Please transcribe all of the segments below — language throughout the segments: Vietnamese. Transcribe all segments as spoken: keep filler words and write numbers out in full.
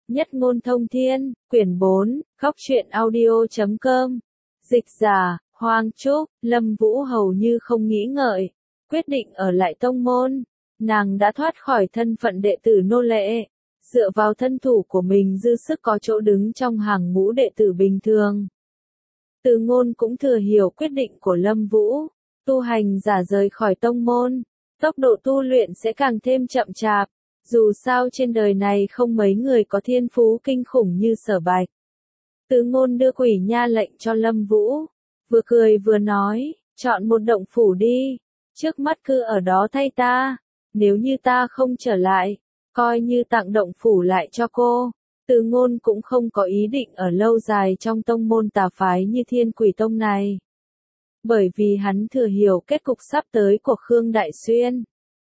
Nhất ngôn thông thiên, quyển bốn, góc truyện audio chấm com. Dịch giả, Hoàng Trúc, Lâm Vũ hầu như không nghĩ ngợi, quyết định ở lại tông môn. Nàng đã thoát khỏi thân phận đệ tử nô lệ, dựa vào thân thủ của mình dư sức có chỗ đứng trong hàng ngũ đệ tử bình thường. Từ Ngôn cũng thừa hiểu quyết định của Lâm Vũ, tu hành giả rời khỏi tông môn, tốc độ tu luyện sẽ càng thêm chậm chạp. Dù sao trên đời này không mấy người có thiên phú kinh khủng như Sở Bạch. Từ Ngôn đưa quỷ nha lệnh cho Lâm Vũ, vừa cười vừa nói, chọn một động phủ đi, trước mắt cứ ở đó thay ta, nếu như ta không trở lại, coi như tặng động phủ lại cho cô. Từ Ngôn cũng không có ý định ở lâu dài trong tông môn tà phái như Thiên Quỷ Tông này. Bởi vì hắn thừa hiểu kết cục sắp tới của Khương Đại Xuyên.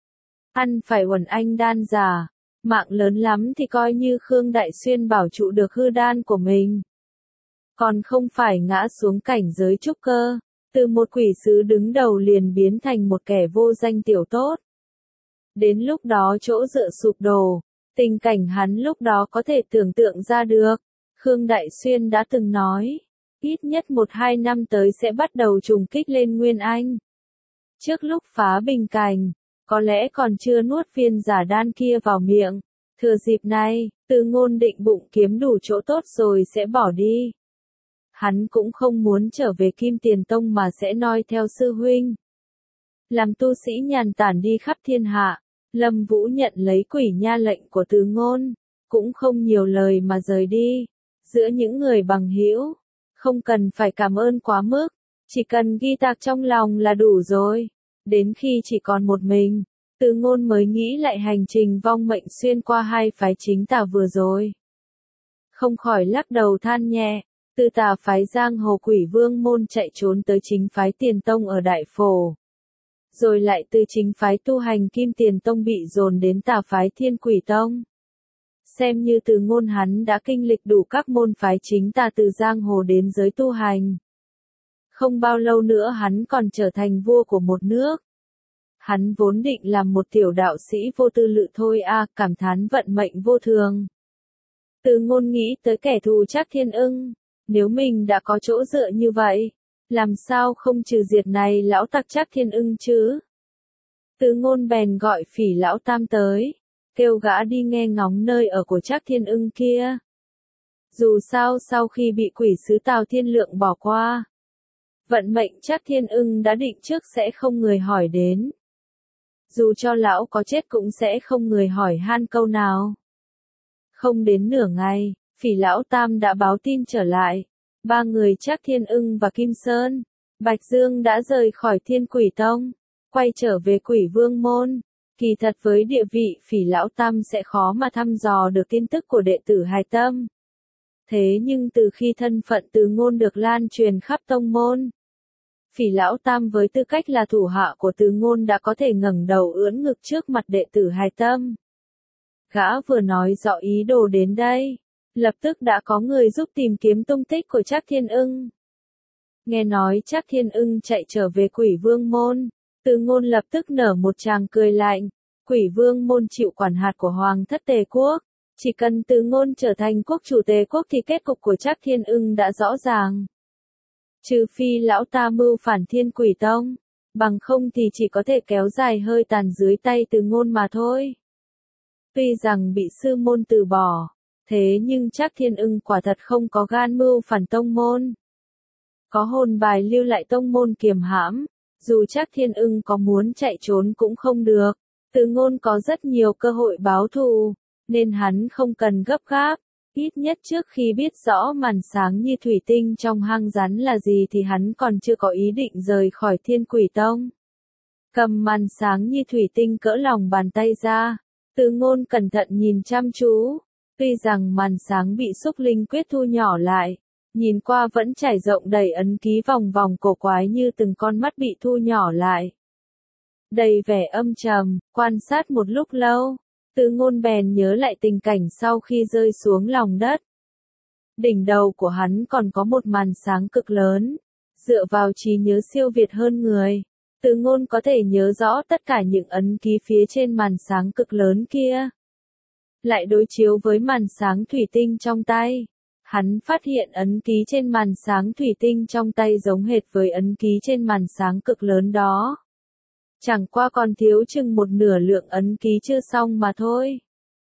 Ăn phải uẩn anh đan giả, mạng lớn lắm thì coi như Khương Đại Xuyên bảo trụ được hư đan của mình. Còn không phải ngã xuống cảnh giới trúc cơ, từ một quỷ sứ đứng đầu liền biến thành một kẻ vô danh tiểu tốt. Đến lúc đó chỗ dựa sụp đổ, tình cảnh hắn lúc đó có thể tưởng tượng ra được. Khương Đại Xuyên đã từng nói, ít nhất một hai năm tới sẽ bắt đầu trùng kích lên Nguyên Anh. Trước lúc phá bình cảnh, có lẽ còn chưa nuốt viên giả đan kia vào miệng. Thừa dịp này, Từ Ngôn định bụng kiếm đủ chỗ tốt rồi sẽ bỏ đi. Hắn cũng không muốn trở về Kim Tiền Tông mà sẽ noi theo sư huynh. Làm tu sĩ nhàn tản đi khắp thiên hạ, Lâm Vũ nhận lấy quỷ nha lệnh của Từ Ngôn, cũng không nhiều lời mà rời đi. Giữa những người bằng hữu, không cần phải cảm ơn quá mức, chỉ cần ghi tạc trong lòng là đủ rồi. Đến khi chỉ còn một mình, Từ Ngôn mới nghĩ lại hành trình vong mệnh xuyên qua hai phái chính tà vừa rồi. Không khỏi lắc đầu than nhẹ, từ tà phái giang hồ Quỷ Vương môn chạy trốn tới chính phái Tiền Tông ở Đại Phổ. Rồi lại từ chính phái tu hành Kim Tiền Tông bị dồn đến tà phái Thiên Quỷ Tông. Xem như Từ Ngôn hắn đã kinh lịch đủ các môn phái chính tà từ giang hồ đến giới tu hành. Không bao lâu nữa hắn còn trở thành vua của một nước. Hắn vốn định làm một tiểu đạo sĩ vô tư lự thôi a, cảm thán vận mệnh vô thường. Từ Ngôn nghĩ tới kẻ thù Trác Thiên Ưng, nếu mình đã có chỗ dựa như vậy, làm sao không trừ diệt này lão tặc Trác Thiên Ưng chứ? Từ Ngôn bèn gọi Phỉ Lão Tam tới, kêu gã đi nghe ngóng nơi ở của Trác Thiên Ưng kia. Dù sao sau khi bị quỷ sứ Tào Thiên Lượng bỏ qua, vận mệnh Trác Thiên Ưng đã định trước sẽ không người hỏi đến. Dù cho lão có chết cũng sẽ không người hỏi han câu nào. Không đến nửa ngày, Phỉ Lão Tam đã báo tin trở lại. Ba người Trác Thiên Ưng và Kim Sơn, Bạch Dương đã rời khỏi Thiên Quỷ Tông, quay trở về Quỷ Vương môn. Kỳ thật với địa vị Phỉ Lão Tam sẽ khó mà thăm dò được tin tức của đệ tử hài tâm. Thế nhưng từ khi thân phận Từ Ngôn được lan truyền khắp tông môn, Phỉ Lão Tam với tư cách là thủ hạ của Từ Ngôn đã có thể ngẩng đầu ưỡn ngực trước mặt đệ tử hài tâm. Gã vừa nói rõ ý đồ đến đây, lập tức đã có người giúp tìm kiếm tung tích của Trác Thiên Ưng. Nghe nói Trác Thiên Ưng chạy trở về Quỷ Vương môn, Từ Ngôn lập tức nở một tràng cười lạnh. Quỷ Vương môn chịu quản hạt của Hoàng thất Tề quốc, chỉ cần Từ Ngôn trở thành quốc chủ Tề quốc thì kết cục của Trác Thiên Ưng đã rõ ràng. Trừ phi lão ta mưu phản Thiên Quỷ Tông, bằng không thì chỉ có thể kéo dài hơi tàn dưới tay Từ Ngôn mà thôi. Tuy rằng bị sư môn từ bỏ, thế nhưng Trác Thiên Ưng quả thật không có gan mưu phản tông môn. Có hồn bài lưu lại tông môn kiềm hãm, dù Trác Thiên Ưng có muốn chạy trốn cũng không được. Từ Ngôn có rất nhiều cơ hội báo thù, nên hắn không cần gấp gáp. Ít nhất trước khi biết rõ màn sáng như thủy tinh trong hang rắn là gì thì hắn còn chưa có ý định rời khỏi Thiên Quỷ Tông. Cầm màn sáng như thủy tinh cỡ lòng bàn tay ra, Từ Ngôn cẩn thận nhìn chăm chú. Tuy rằng màn sáng bị xúc linh quyết thu nhỏ lại, nhìn qua vẫn trải rộng đầy ấn ký vòng vòng cổ quái như từng con mắt bị thu nhỏ lại. Đầy vẻ âm trầm, quan sát một lúc lâu, Từ Ngôn bèn nhớ lại tình cảnh sau khi rơi xuống lòng đất. Đỉnh đầu của hắn còn có một màn sáng cực lớn, dựa vào trí nhớ siêu việt hơn người, Từ Ngôn có thể nhớ rõ tất cả những ấn ký phía trên màn sáng cực lớn kia. lại đối chiếu với màn sáng thủy tinh trong tay. Hắn phát hiện ấn ký trên màn sáng thủy tinh trong tay giống hệt với ấn ký trên màn sáng cực lớn đó. Chẳng qua còn thiếu chừng một nửa lượng ấn ký chưa xong mà thôi.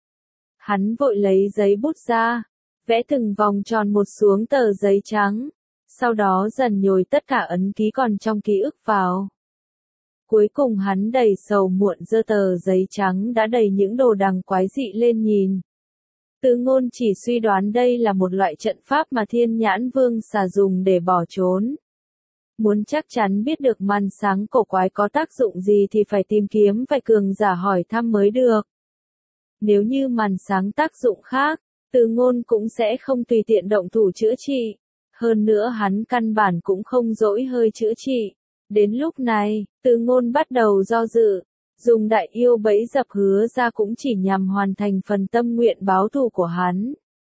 Hắn vội lấy giấy bút ra, vẽ từng vòng tròn một xuống tờ giấy trắng, sau đó dần nhồi tất cả ấn ký còn trong ký ức vào. Cuối cùng hắn đầy sầu muộn giơ tờ giấy trắng đã đầy những đồ đằng quái dị lên nhìn. Từ Ngôn chỉ suy đoán đây là một loại trận pháp mà Thiên Nhãn Vương xà dùng để bỏ trốn. Muốn chắc chắn biết được màn sáng cổ quái có tác dụng gì thì phải tìm kiếm vài cường giả hỏi thăm mới được. Nếu như màn sáng tác dụng khác, Từ Ngôn cũng sẽ không tùy tiện động thủ chữa trị. Hơn nữa hắn căn bản cũng không dỗi hơi chữa trị. Đến lúc này, Từ Ngôn bắt đầu do dự. Dùng đại yêu bẫy dập hứa ra cũng chỉ nhằm hoàn thành phần tâm nguyện báo thù của hắn.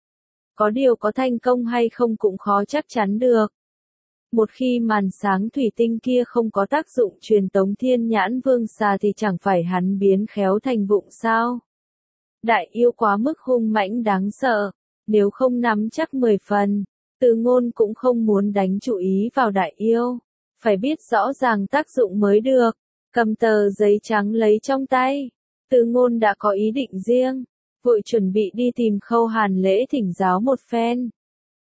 Có điều có thành công hay không cũng khó chắc chắn được. Một khi màn sáng thủy tinh kia không có tác dụng truyền tống Thiên Nhãn Vương xà thì chẳng phải hắn biến khéo thành vụng sao? Đại yêu quá mức hung mãnh đáng sợ, nếu không nắm chắc mười phần, Từ Ngôn cũng không muốn đánh chú ý vào đại yêu, phải biết rõ ràng tác dụng mới được. Cầm tờ giấy trắng lấy trong tay, Từ Ngôn đã có ý định riêng, vội chuẩn bị đi tìm Khâu Hàn Lễ thỉnh giáo một phen.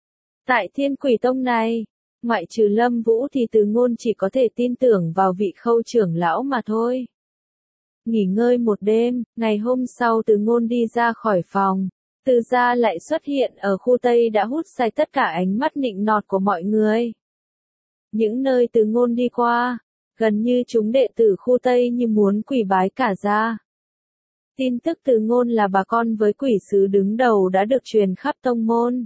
Tại Thiên Quỷ Tông này, ngoại trừ Lâm Vũ thì Từ Ngôn chỉ có thể tin tưởng vào vị Khâu trưởng lão mà thôi. Nghỉ ngơi một đêm, ngày hôm sau Từ Ngôn đi ra khỏi phòng, Từ gia lại xuất hiện ở khu Tây đã hút sạch tất cả ánh mắt nịnh nọt của mọi người. Những nơi Từ Ngôn đi qua, gần như chúng đệ tử khu Tây như muốn quỳ bái cả ra. Tin tức Từ Ngôn là bà con với quỷ sứ đứng đầu đã được truyền khắp tông môn.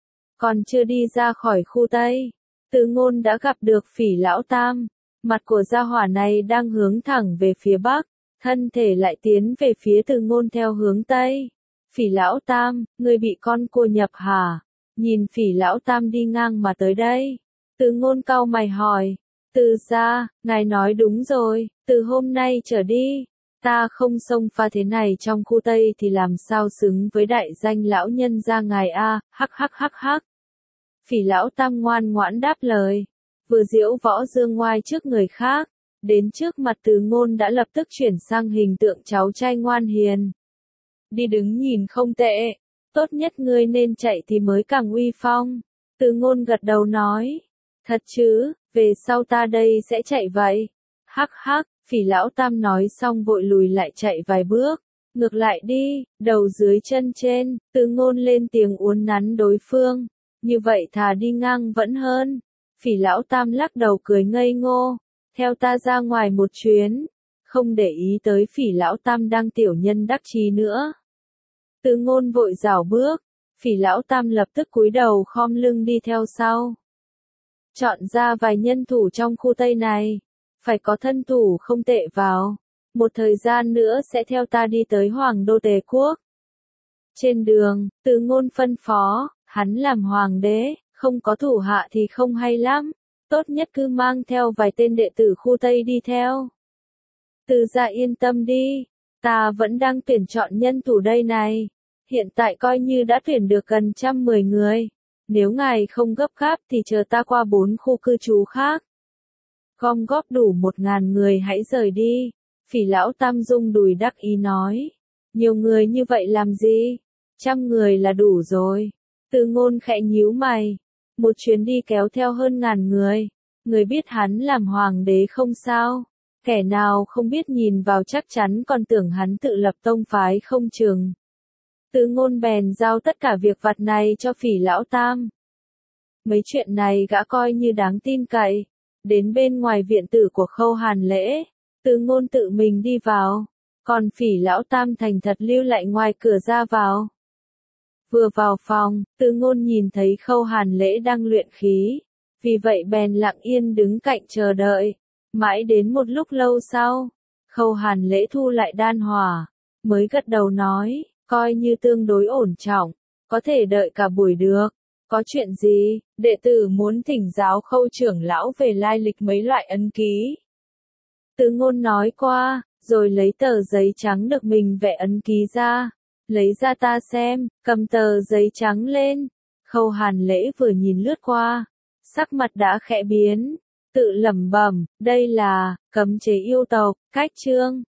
Còn chưa đi ra khỏi khu Tây, Từ Ngôn đã gặp được Phỉ Lão Tam. Mặt của gia hỏa này đang hướng thẳng về phía Bắc, thân thể lại tiến về phía Từ Ngôn theo hướng Tây. Phỉ Lão Tam, ngươi bị con cua nhập hả? Nhìn Phỉ Lão Tam đi ngang mà tới đây. Từ Ngôn cau mày hỏi. Từ gia, ngài nói đúng rồi, từ hôm nay trở đi, ta không xông pha thế này trong khu Tây thì làm sao xứng với đại danh lão nhân gia ngài a, hắc hắc hắc hắc. Phỉ Lão Tam ngoan ngoãn đáp lời, vừa diễu võ dương ngoai trước người khác, đến trước mặt Từ Ngôn đã lập tức chuyển sang hình tượng cháu trai ngoan hiền. Đi đứng nhìn không tệ, tốt nhất ngươi nên chạy thì mới càng uy phong. Từ Ngôn gật đầu nói, thật chứ, về sau ta đây sẽ chạy vậy. Hắc hắc, Phỉ Lão Tam nói xong vội lùi lại chạy vài bước. Ngược lại đi, đầu dưới chân trên, Từ Ngôn lên tiếng uốn nắn đối phương. Như vậy thà đi ngang vẫn hơn. Phỉ Lão Tam lắc đầu cười ngây ngô. Theo ta ra ngoài một chuyến. Không để ý tới Phỉ Lão Tam đang tiểu nhân đắc chí nữa. Từ Ngôn vội rảo bước. Phỉ Lão Tam lập tức cúi đầu khom lưng đi theo sau. Chọn ra vài nhân thủ trong khu Tây này. Phải có thân thủ không tệ vào. Một thời gian nữa sẽ theo ta đi tới Hoàng đô Tề Quốc. Trên đường, Từ Ngôn phân phó, hắn làm hoàng đế, không có thủ hạ thì không hay lắm. Tốt nhất cứ mang theo vài tên đệ tử khu Tây đi theo. Từ gia yên tâm đi, ta vẫn đang tuyển chọn nhân thủ đây này. Hiện tại coi như đã tuyển được gần trăm mười người. Nếu ngài không gấp gáp thì chờ ta qua bốn khu cư trú khác. Gom góp đủ một ngàn người hãy rời đi. Phỉ Lão Tam rung đùi đắc ý nói. Nhiều người như vậy làm gì? Trăm người là đủ rồi. Từ Ngôn khẽ nhíu mày. Một chuyến đi kéo theo hơn ngàn người. Người biết hắn làm hoàng đế không sao. Kẻ nào không biết nhìn vào chắc chắn còn tưởng hắn tự lập tông phái không chừng. Từ Ngôn bèn giao tất cả việc vặt này cho Phỉ Lão Tam. Mấy chuyện này gã coi như đáng tin cậy. Đến bên ngoài viện tử của Khâu Hàn Lễ, Từ Ngôn tự mình đi vào, còn Phỉ Lão Tam thành thật lưu lại ngoài cửa ra vào. Vừa vào phòng, Từ Ngôn nhìn thấy Khâu Hàn Lễ đang luyện khí, vì vậy bèn lặng yên đứng cạnh chờ đợi. Mãi đến một lúc lâu sau, Khâu Hàn Lễ thu lại đan hỏa, mới gật đầu nói, coi như tương đối ổn trọng, có thể đợi cả buổi được. Có chuyện gì? Đệ tử muốn thỉnh giáo Khâu trưởng lão về lai lịch mấy loại ấn ký. Từ Ngôn nói qua, rồi lấy tờ giấy trắng được mình vẽ ấn ký ra, Lấy ra ta xem, cầm tờ giấy trắng lên. Khâu Hàn Lễ vừa nhìn lướt qua, sắc mặt đã khẽ biến, tự lẩm bẩm, đây là cấm chế yêu tộc, cách chương